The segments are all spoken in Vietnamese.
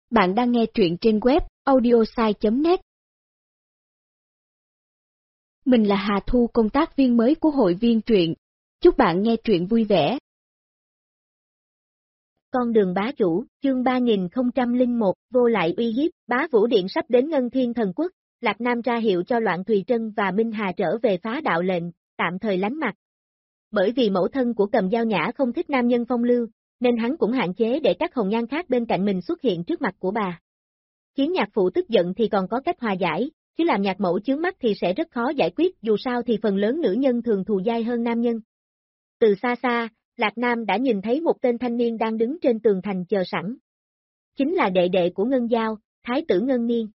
Bạn đang nghe truyện trên web audiosai.net. Mình là Hà Thu, công tác viên mới của hội viên truyện. Chúc bạn nghe truyện vui vẻ. Con đường bá chủ, chương 3001, vô lại uy hiếp, Bá Vũ Điện sắp đến Ngân Thiên Thần Quốc, Lạc Nam ra hiệu cho Loạn Thùy Trân và Minh Hà trở về phá đạo lệnh, tạm thời lánh mặt. Bởi vì mẫu thân của Cầm Dao Nhã không thích nam nhân phong lưu, nên hắn cũng hạn chế để các hồng nhan khác bên cạnh mình xuất hiện trước mặt của bà. Khiến nhạc phụ tức giận thì còn có cách hòa giải, chứ làm nhạc mẫu chướng mắt thì sẽ rất khó giải quyết, dù sao thì phần lớn nữ nhân thường thù dai hơn nam nhân. Từ xa xa, Lạc Nam đã nhìn thấy một tên thanh niên đang đứng trên tường thành chờ sẵn. Chính là đệ đệ của Ngân Giao, Thái tử Ngân Niên.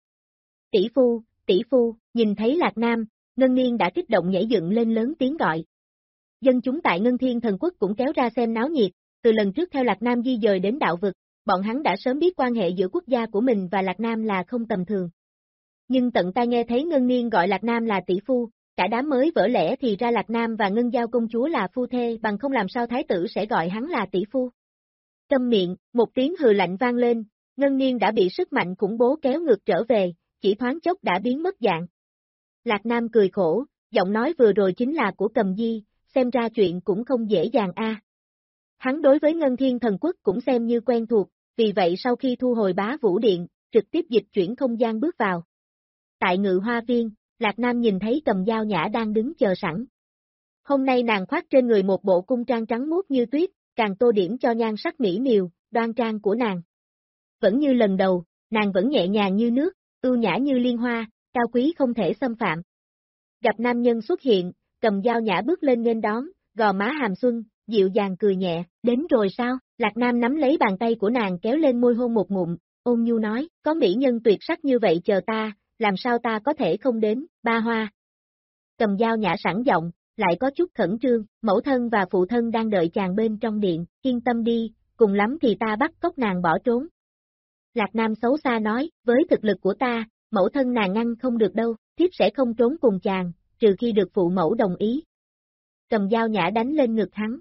Tỷ phu, nhìn thấy Lạc Nam, Ngân Niên đã kích động nhảy dựng lên lớn tiếng gọi. Dân chúng tại Ngân Thiên Thần Quốc cũng kéo ra xem náo nhiệt, từ lần trước theo Lạc Nam di dời đến đạo vực, bọn hắn đã sớm biết quan hệ giữa quốc gia của mình và Lạc Nam là không tầm thường. Nhưng tận tai nghe thấy Ngân Niên gọi Lạc Nam là tỷ phu, cả đám mới vỡ lẽ thì ra Lạc Nam và Ngân Giao công chúa là phu thê, bằng không làm sao thái tử sẽ gọi hắn là tỷ phu. Câm miệng, một tiếng hừ lạnh vang lên, Ngân Niên đã bị sức mạnh khủng bố kéo ngược trở về, chỉ thoáng chốc đã biến mất dạng. Lạc Nam cười khổ, giọng nói vừa rồi chính là của Cầm Di, xem ra chuyện cũng không dễ dàng a. Hắn đối với Ngân Thiên Thần Quốc cũng xem như quen thuộc, vì vậy sau khi thu hồi Bá Vũ Điện, trực tiếp dịch chuyển không gian bước vào. Tại Ngự Hoa Viên, Lạc Nam nhìn thấy Cầm Dao Nhã đang đứng chờ sẵn. Hôm nay nàng khoác trên người một bộ cung trang trắng muốt như tuyết, càng tô điểm cho nhan sắc mỹ miều, đoan trang của nàng. Vẫn như lần đầu, nàng vẫn nhẹ nhàng như nước, ưu nhã như liên hoa, cao quý không thể xâm phạm. Gặp nam nhân xuất hiện, Cầm Dao Nhã bước lên nghênh đón, gò má hàm xuân, dịu dàng cười nhẹ, đến rồi sao? Lạc Nam nắm lấy bàn tay của nàng kéo lên môi hôn một ngụm, ôn nhu nói, có mỹ nhân tuyệt sắc như vậy chờ ta, làm sao ta có thể không đến, ba hoa. Cầm Dao Nhã sẵn giọng, lại có chút khẩn trương, mẫu thân và phụ thân đang đợi chàng bên trong điện, yên tâm đi, cùng lắm thì ta bắt cóc nàng bỏ trốn. Lạc Nam xấu xa nói, với thực lực của ta, mẫu thân nàng ngăn không được đâu, thiếp sẽ không trốn cùng chàng, trừ khi được phụ mẫu đồng ý. Cầm Dao Nhã đánh lên ngực hắn.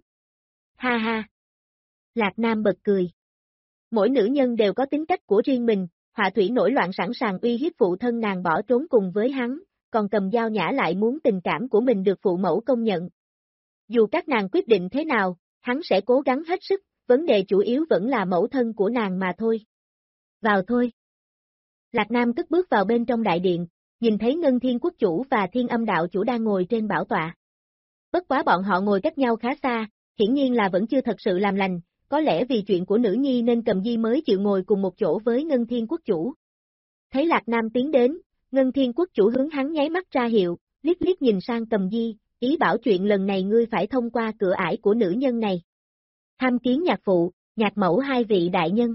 Ha ha. Lạc Nam bật cười. Mỗi nữ nhân đều có tính cách của riêng mình, họa thủy nổi loạn sẵn sàng uy hiếp phụ thân nàng bỏ trốn cùng với hắn, còn Cầm Dao Nhã lại muốn tình cảm của mình được phụ mẫu công nhận. Dù các nàng quyết định thế nào, hắn sẽ cố gắng hết sức, vấn đề chủ yếu vẫn là mẫu thân của nàng mà thôi. Vào thôi. Lạc Nam cất bước vào bên trong đại điện, nhìn thấy Ngân Thiên Quốc chủ và Thiên Âm đạo chủ đang ngồi trên bảo tọa. Bất quá bọn họ ngồi cách nhau khá xa, hiển nhiên là vẫn chưa thật sự làm lành, có lẽ vì chuyện của nữ nhi nên Cầm Di mới chịu ngồi cùng một chỗ với Ngân Thiên Quốc chủ. Thấy Lạc Nam tiến đến, Ngân Thiên Quốc chủ hướng hắn nháy mắt ra hiệu, liếc liếc nhìn sang Cầm Di, ý bảo chuyện lần này ngươi phải thông qua cửa ải của nữ nhân này. Tham kiến nhạc phụ, nhạc mẫu hai vị đại nhân.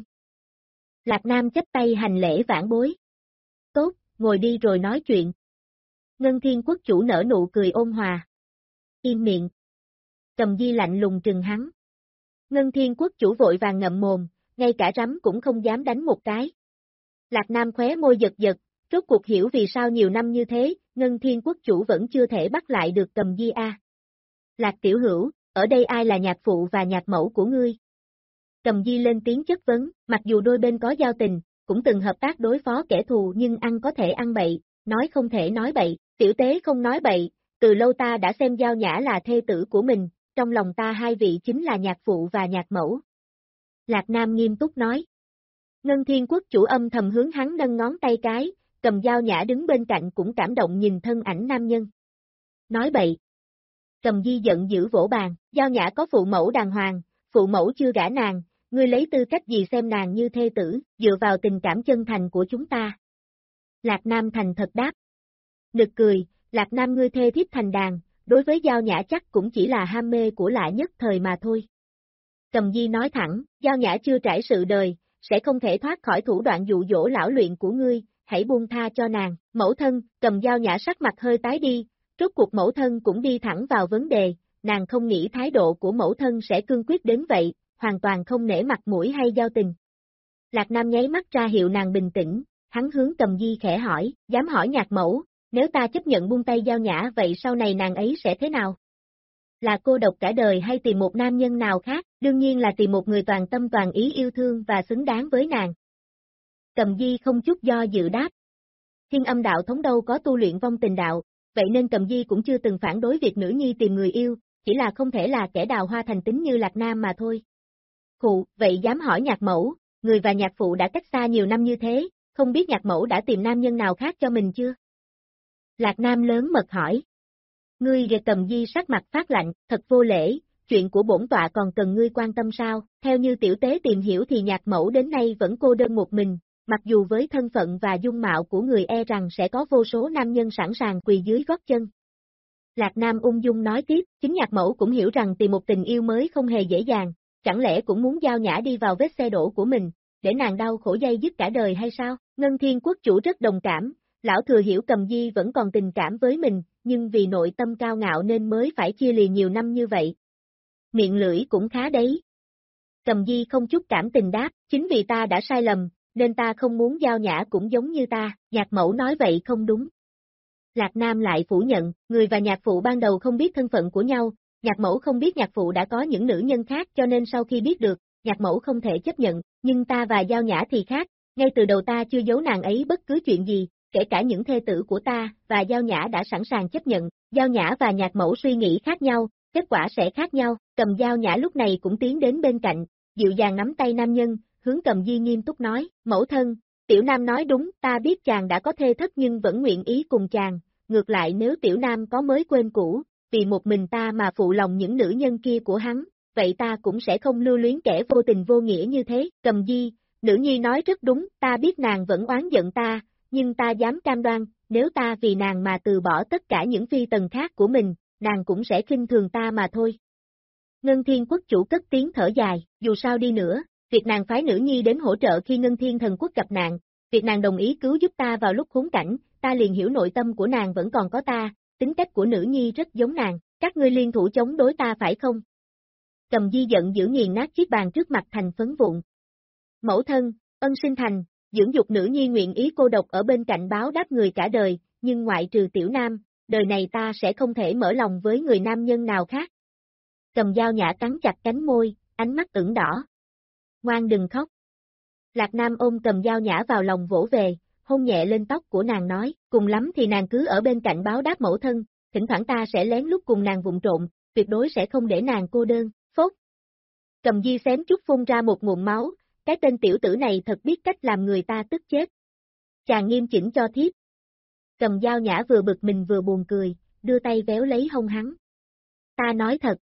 Lạc Nam chắp tay hành lễ vãn bối. Tốt, ngồi đi rồi nói chuyện. Ngân Thiên Quốc chủ nở nụ cười ôn hòa. Im miệng. Cầm Di lạnh lùng trừng hắn. Ngân Thiên Quốc chủ vội vàng ngậm mồm, ngay cả rắm cũng không dám đánh một cái. Lạc Nam khóe môi giật giật, rốt cuộc hiểu vì sao nhiều năm như thế, Ngân Thiên Quốc chủ vẫn chưa thể bắt lại được Cầm Di a. Lạc tiểu hữu, ở đây ai là nhạc phụ và nhạc mẫu của ngươi? Cầm Di lên tiếng chất vấn, mặc dù đôi bên có giao tình, cũng từng hợp tác đối phó kẻ thù nhưng ăn có thể ăn bậy, nói không thể nói bậy, tiểu tế không nói bậy, từ lâu ta đã xem Dao Nhã là thê tử của mình, trong lòng ta hai vị chính là nhạc phụ và nhạc mẫu. Lạc Nam nghiêm túc nói. Ngân Thiên Quốc chủ âm thầm hướng hắn nâng ngón tay cái, Cầm Dao Nhã đứng bên cạnh cũng cảm động nhìn thân ảnh nam nhân. Nói bậy. Cầm Di giận dữ vỗ bàn, Dao Nhã có phụ mẫu đàng hoàng, phụ mẫu chưa gả nàng, ngươi lấy tư cách gì xem nàng như thê tử, dựa vào tình cảm chân thành của chúng ta. Lạc Nam thành thật đáp. Nực cười, Lạc Nam ngươi thê thiếp thành đàn, đối với Dao Nhã chắc cũng chỉ là ham mê của lạ nhất thời mà thôi. Cầm Di nói thẳng, Dao Nhã chưa trải sự đời, sẽ không thể thoát khỏi thủ đoạn dụ dỗ lão luyện của ngươi, hãy buông tha cho nàng. Mẫu thân, Cầm Dao Nhã sắc mặt hơi tái đi, rốt cuộc mẫu thân cũng đi thẳng vào vấn đề, nàng không nghĩ thái độ của mẫu thân sẽ cương quyết đến vậy, hoàn toàn không nể mặt mũi hay giao tình. Lạc Nam nháy mắt ra hiệu nàng bình tĩnh, hắn hướng Cầm Di khẽ hỏi, dám hỏi nhạc mẫu, nếu ta chấp nhận buông tay Dao Nhã vậy sau này nàng ấy sẽ thế nào? Là cô độc cả đời hay tìm một nam nhân nào khác, đương nhiên là tìm một người toàn tâm toàn ý yêu thương và xứng đáng với nàng. Cầm Di không chút do dự đáp. Thiên Âm đạo thống đâu có tu luyện vong tình đạo, vậy nên Cầm Di cũng chưa từng phản đối việc nữ nhi tìm người yêu, chỉ là không thể là kẻ đào hoa thành tính như Lạc Nam mà thôi. Khụ, vậy dám hỏi nhạc mẫu, người và nhạc phụ đã cách xa nhiều năm như thế, không biết nhạc mẫu đã tìm nam nhân nào khác cho mình chưa? Lạc Nam lớn mật hỏi. Ngươi gật. Cầm Di sắc mặt phát lạnh, thật vô lễ, chuyện của bổn tọa còn cần ngươi quan tâm sao? Theo như tiểu tế tìm hiểu thì nhạc mẫu đến nay vẫn cô đơn một mình, mặc dù với thân phận và dung mạo của người e rằng sẽ có vô số nam nhân sẵn sàng quỳ dưới gót chân. Lạc Nam ung dung nói tiếp, chính nhạc mẫu cũng hiểu rằng tìm một tình yêu mới không hề dễ dàng, chẳng lẽ cũng muốn Giao Nhã đi vào vết xe đổ của mình, để nàng đau khổ dây dứt cả đời hay sao? Ngân Thiên Quốc chủ rất đồng cảm, lão thừa hiểu Cầm Di vẫn còn tình cảm với mình, nhưng vì nội tâm cao ngạo nên mới phải chia lìa nhiều năm như vậy. Miệng lưỡi cũng khá đấy. Cầm Di không chút cảm tình đáp, chính vì ta đã sai lầm, nên ta không muốn Giao Nhã cũng giống như ta, nhạc mẫu nói vậy không đúng. Lạc Nam lại phủ nhận, người và nhạc phụ ban đầu không biết thân phận của nhau, nhạc mẫu không biết nhạc phụ đã có những nữ nhân khác cho nên sau khi biết được, nhạc mẫu không thể chấp nhận, nhưng ta và Giao Nhã thì khác, ngay từ đầu ta chưa giấu nàng ấy bất cứ chuyện gì, kể cả những thê tử của ta, và Giao Nhã đã sẵn sàng chấp nhận, Giao Nhã và nhạc mẫu suy nghĩ khác nhau, kết quả sẽ khác nhau, Cầm Giao Nhã lúc này cũng tiến đến bên cạnh, dịu dàng nắm tay nam nhân, hướng Cầm Di nghiêm túc nói, mẫu thân, Tiểu Nam nói đúng, ta biết chàng đã có thê thất nhưng vẫn nguyện ý cùng chàng, ngược lại nếu Tiểu Nam có mới quên cũ, vì một mình ta mà phụ lòng những nữ nhân kia của hắn, vậy ta cũng sẽ không lưu luyến kẻ vô tình vô nghĩa như thế, Cầm Di, nữ nhi nói rất đúng, ta biết nàng vẫn oán giận ta, nhưng ta dám cam đoan, nếu ta vì nàng mà từ bỏ tất cả những phi tần khác của mình, nàng cũng sẽ khinh thường ta mà thôi. Ngân Thiên Quốc chủ cất tiếng thở dài, dù sao đi nữa, việc nàng phái nữ nhi đến hỗ trợ khi Ngân Thiên Thần Quốc gặp nạn, việc nàng đồng ý cứu giúp ta vào lúc khốn cảnh, ta liền hiểu nội tâm của nàng vẫn còn có ta, tính cách của nữ nhi rất giống nàng, các ngươi liên thủ chống đối ta phải không? Cầm Di giận dữ nghiền nát chiếc bàn trước mặt thành phấn vụn. Mẫu thân, ân sinh thành, dưỡng dục nữ nhi nguyện ý cô độc ở bên cạnh báo đáp người cả đời, nhưng ngoại trừ Tiểu Nam, đời này ta sẽ không thể mở lòng với người nam nhân nào khác. Cầm Giao Nhã cắn chặt cánh môi, ánh mắt ửng đỏ. Ngoan đừng khóc. Lạc Nam ôm Cầm Giao Nhã vào lòng vỗ về, hôn nhẹ lên tóc của nàng nói, cùng lắm thì nàng cứ ở bên cạnh báo đáp mẫu thân, thỉnh thoảng ta sẽ lén lút cùng nàng vụng trộn, tuyệt đối sẽ không để nàng cô đơn, phốt. Cầm Di xém chút phun ra một ngụm máu, cái tên tiểu tử này thật biết cách làm người ta tức chết. Chàng nghiêm chỉnh cho thiếp. Cầm Giao Nhã vừa bực mình vừa buồn cười, đưa tay véo lấy hông hắn. Ta nói thật.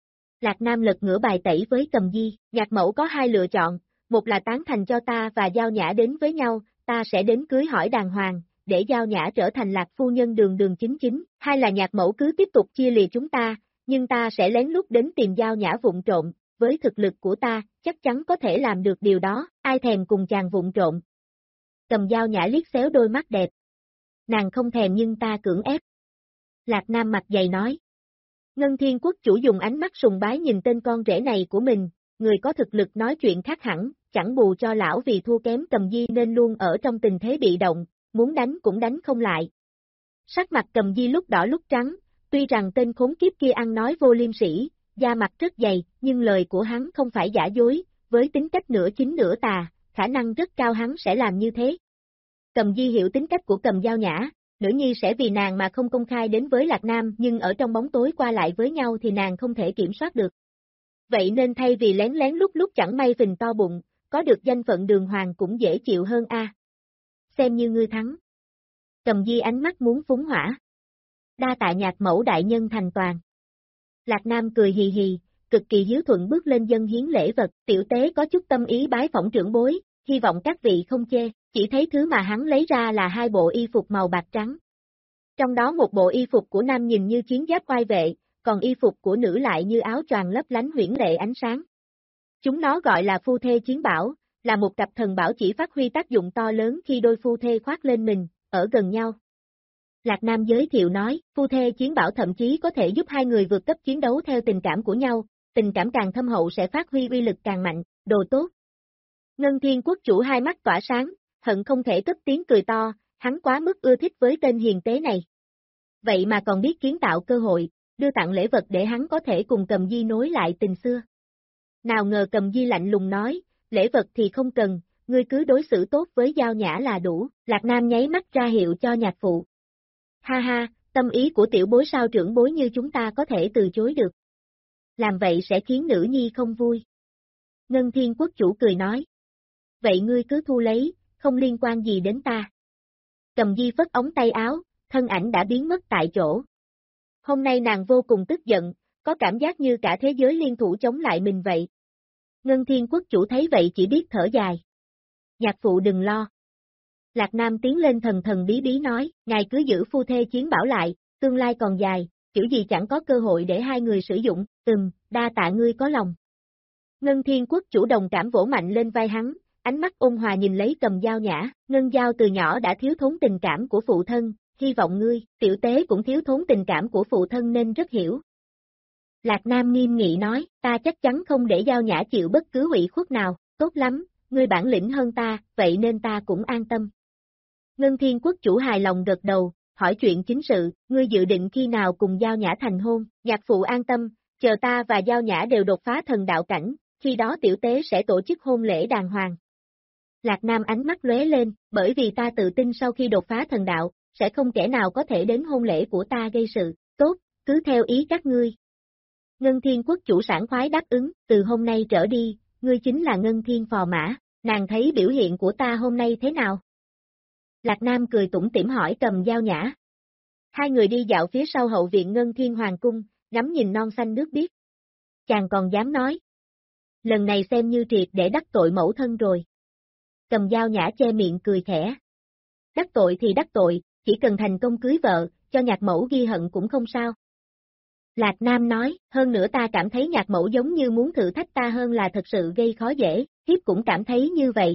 Lạc Nam lật ngửa bài tẩy với Cầm Di, nhạc mẫu có hai lựa chọn, một là tán thành cho ta và Giao Nhã đến với nhau, ta sẽ đến cưới hỏi đàng hoàng, để Giao Nhã trở thành Lạc phu nhân đường đường chính chính, hai là nhạc mẫu cứ tiếp tục chia lìa chúng ta, nhưng ta sẽ lén lút đến tìm Giao Nhã vụng trộn, với thực lực của ta, chắc chắn có thể làm được điều đó, ai thèm cùng chàng vụng trộn. Cầm Giao Nhã liếc xéo đôi mắt đẹp. Nàng không thèm nhưng ta cưỡng ép. Lạc Nam mặt dày nói. Ngân Thiên Quốc chủ dùng ánh mắt sùng bái nhìn tên con rể này của mình, người có thực lực nói chuyện khác hẳn, chẳng bù cho lão vì thua kém Cầm Di nên luôn ở trong tình thế bị động, muốn đánh cũng đánh không lại. Sắc mặt Cầm Di lúc đỏ lúc trắng, tuy rằng tên khốn kiếp kia ăn nói vô liêm sỉ, da mặt rất dày, nhưng lời của hắn không phải giả dối, với tính cách nửa chính nửa tà, khả năng rất cao hắn sẽ làm như thế. Cầm Di hiểu tính cách của Cầm Giao Nhã, nữ nhi sẽ vì nàng mà không công khai đến với Lạc Nam nhưng ở trong bóng tối qua lại với nhau thì nàng không thể kiểm soát được. Vậy nên thay vì lén lén lúc lúc chẳng may phình to bụng, có được danh phận đường hoàng cũng dễ chịu hơn a. Xem như ngươi thắng. Cầm Di ánh mắt muốn phúng hỏa. Đa tạ nhạc mẫu đại nhân thành toàn. Lạc Nam cười hì hì, cực kỳ hiếu thuận bước lên dâng hiến lễ vật, tiểu tế có chút tâm ý bái phỏng trưởng bối, hy vọng các vị không chê, chỉ thấy thứ mà hắn lấy ra là hai bộ y phục màu bạc trắng. Trong đó một bộ y phục của nam nhìn như chiến giáp oai vệ, còn y phục của nữ lại như áo choàng lấp lánh huyễn lệ ánh sáng. Chúng nó gọi là phu thê chiến bảo, là một cặp thần bảo chỉ phát huy tác dụng to lớn khi đôi phu thê khoác lên mình, ở gần nhau. Lạc Nam giới thiệu nói, phu thê chiến bảo thậm chí có thể giúp hai người vượt cấp chiến đấu theo tình cảm của nhau, tình cảm càng thâm hậu sẽ phát huy uy lực càng mạnh, đồ tốt. Ngân Thiên Quốc chủ hai mắt tỏa sáng, hận không thể cất tiếng cười to, hắn quá mức ưa thích với tên hiền tế này. Vậy mà còn biết kiến tạo cơ hội, đưa tặng lễ vật để hắn có thể cùng Cầm Di nối lại tình xưa. Nào ngờ Cầm Di lạnh lùng nói, lễ vật thì không cần, ngươi cứ đối xử tốt với Giao Nhã là đủ, Lạc Nam nháy mắt ra hiệu cho nhạc phụ. Ha ha, tâm ý của tiểu bối sao trưởng bối như chúng ta có thể từ chối được. Làm vậy sẽ khiến nữ nhi không vui. Ngân Thiên Quốc chủ cười nói. Vậy ngươi cứ thu lấy, không liên quan gì đến ta. Cầm Di phất ống tay áo, thân ảnh đã biến mất tại chỗ. Hôm nay nàng vô cùng tức giận, có cảm giác như cả thế giới liên thủ chống lại mình vậy. Ngân Thiên Quốc chủ thấy vậy chỉ biết thở dài. Nhạc phụ đừng lo. Lạc Nam tiến lên thần thần bí bí nói, ngài cứ giữ phu thê chiến bảo lại, tương lai còn dài, kiểu gì chẳng có cơ hội để hai người sử dụng, đa tạ ngươi có lòng. Ngân Thiên Quốc chủ đồng cảm vỗ mạnh lên vai hắn, ánh mắt ôn hòa nhìn lấy Cầm Giao Nhã, Ngân Giao từ nhỏ đã thiếu thốn tình cảm của phụ thân, hy vọng ngươi, tiểu tế cũng thiếu thốn tình cảm của phụ thân nên rất hiểu. Lạc Nam nghiêm nghị nói, ta chắc chắn không để Giao Nhã chịu bất cứ ủy khuất nào, tốt lắm, ngươi bản lĩnh hơn ta, vậy nên ta cũng an tâm. Ngân Thiên Quốc chủ hài lòng gật đầu, hỏi chuyện chính sự, ngươi dự định khi nào cùng Giao Nhã thành hôn, nhạc phụ an tâm, chờ ta và Giao Nhã đều đột phá thần đạo cảnh, khi đó tiểu tế sẽ tổ chức hôn lễ đàng hoàng. Lạc Nam ánh mắt lóe lên, bởi vì ta tự tin sau khi đột phá thần đạo, sẽ không kẻ nào có thể đến hôn lễ của ta gây sự, tốt, cứ theo ý các ngươi. Ngân Thiên Quốc chủ sảng khoái đáp ứng, từ hôm nay trở đi, ngươi chính là Ngân Thiên phò mã, nàng thấy biểu hiện của ta hôm nay thế nào? Lạc Nam cười tủm tỉm hỏi Cầm Giao Nhã. Hai người đi dạo phía sau hậu viện Ngân Thiên Hoàng cung, ngắm nhìn non xanh nước biếc. Chàng còn dám nói. Lần này xem như triệt để đắc tội mẫu thân rồi. Cầm Giao Nhã che miệng cười khẽ. Đắc tội thì đắc tội, chỉ cần thành công cưới vợ, cho nhạc mẫu ghi hận cũng không sao. Lạc Nam nói, hơn nữa ta cảm thấy nhạc mẫu giống như muốn thử thách ta hơn là thật sự gây khó dễ, thiếp cũng cảm thấy như vậy.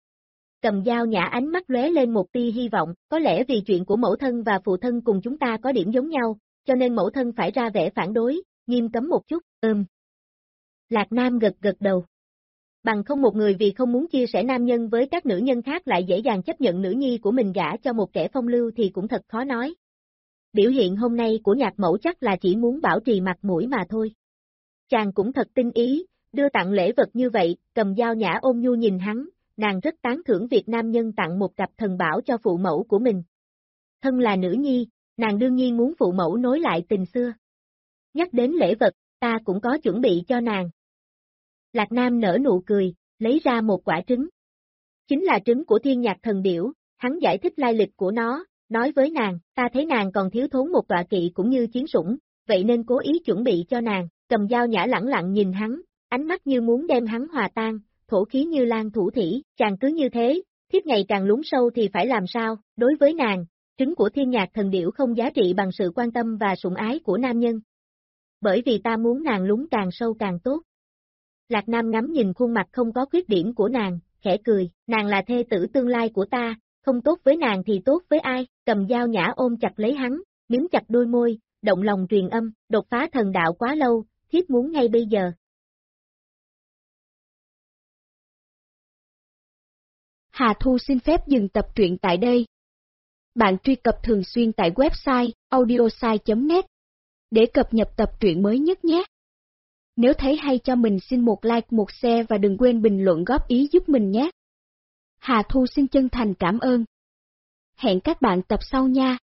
Cầm Giao Nhã ánh mắt lóe lên một tia hy vọng, có lẽ vì chuyện của mẫu thân và phụ thân cùng chúng ta có điểm giống nhau, cho nên mẫu thân phải ra vẻ phản đối, nghiêm cấm một chút, Lạc Nam gật gật đầu. Bằng không một người vì không muốn chia sẻ nam nhân với các nữ nhân khác lại dễ dàng chấp nhận nữ nhi của mình gả cho một kẻ phong lưu thì cũng thật khó nói. Biểu hiện hôm nay của nhạc mẫu chắc là chỉ muốn bảo trì mặt mũi mà thôi. Chàng cũng thật tinh ý, đưa tặng lễ vật như vậy, Cầm Giao Nhã ôn nhu nhìn hắn, nàng rất tán thưởng việc nam nhân tặng một cặp thần bảo cho phụ mẫu của mình. Thân là nữ nhi, nàng đương nhiên muốn phụ mẫu nối lại tình xưa. Nhắc đến lễ vật, ta cũng có chuẩn bị cho nàng. Lạc Nam nở nụ cười, lấy ra một quả trứng. Chính là trứng của Thiên Nhạc Thần Điểu, hắn giải thích lai lịch của nó, nói với nàng, ta thấy nàng còn thiếu thốn một tọa kỵ cũng như chiến sủng, vậy nên cố ý chuẩn bị cho nàng. Cầm Giao Nhã lẳng lặng nhìn hắn, ánh mắt như muốn đem hắn hòa tan, thổ khí như lan thủ thủy, chàng cứ như thế, thiếp ngày càng lún sâu thì phải làm sao, đối với nàng, trứng của Thiên Nhạc Thần Điểu không giá trị bằng sự quan tâm và sủng ái của nam nhân. Bởi vì ta muốn nàng lún càng sâu càng tốt. Lạc Nam ngắm nhìn khuôn mặt không có khuyết điểm của nàng, khẽ cười, nàng là thê tử tương lai của ta, không tốt với nàng thì tốt với ai, Cầm Giao Nhã ôm chặt lấy hắn, miếm chặt đôi môi, động lòng truyền âm, đột phá thần đạo quá lâu, thiếp muốn ngay bây giờ. Hà Thu xin phép dừng tập truyện tại đây. Bạn truy cập thường xuyên tại website audiosai.net để cập nhật tập truyện mới nhất nhé. Nếu thấy hay cho mình xin một like, một share và đừng quên bình luận góp ý giúp mình nhé. Hà Thu xin chân thành cảm ơn. Hẹn các bạn tập sau nha.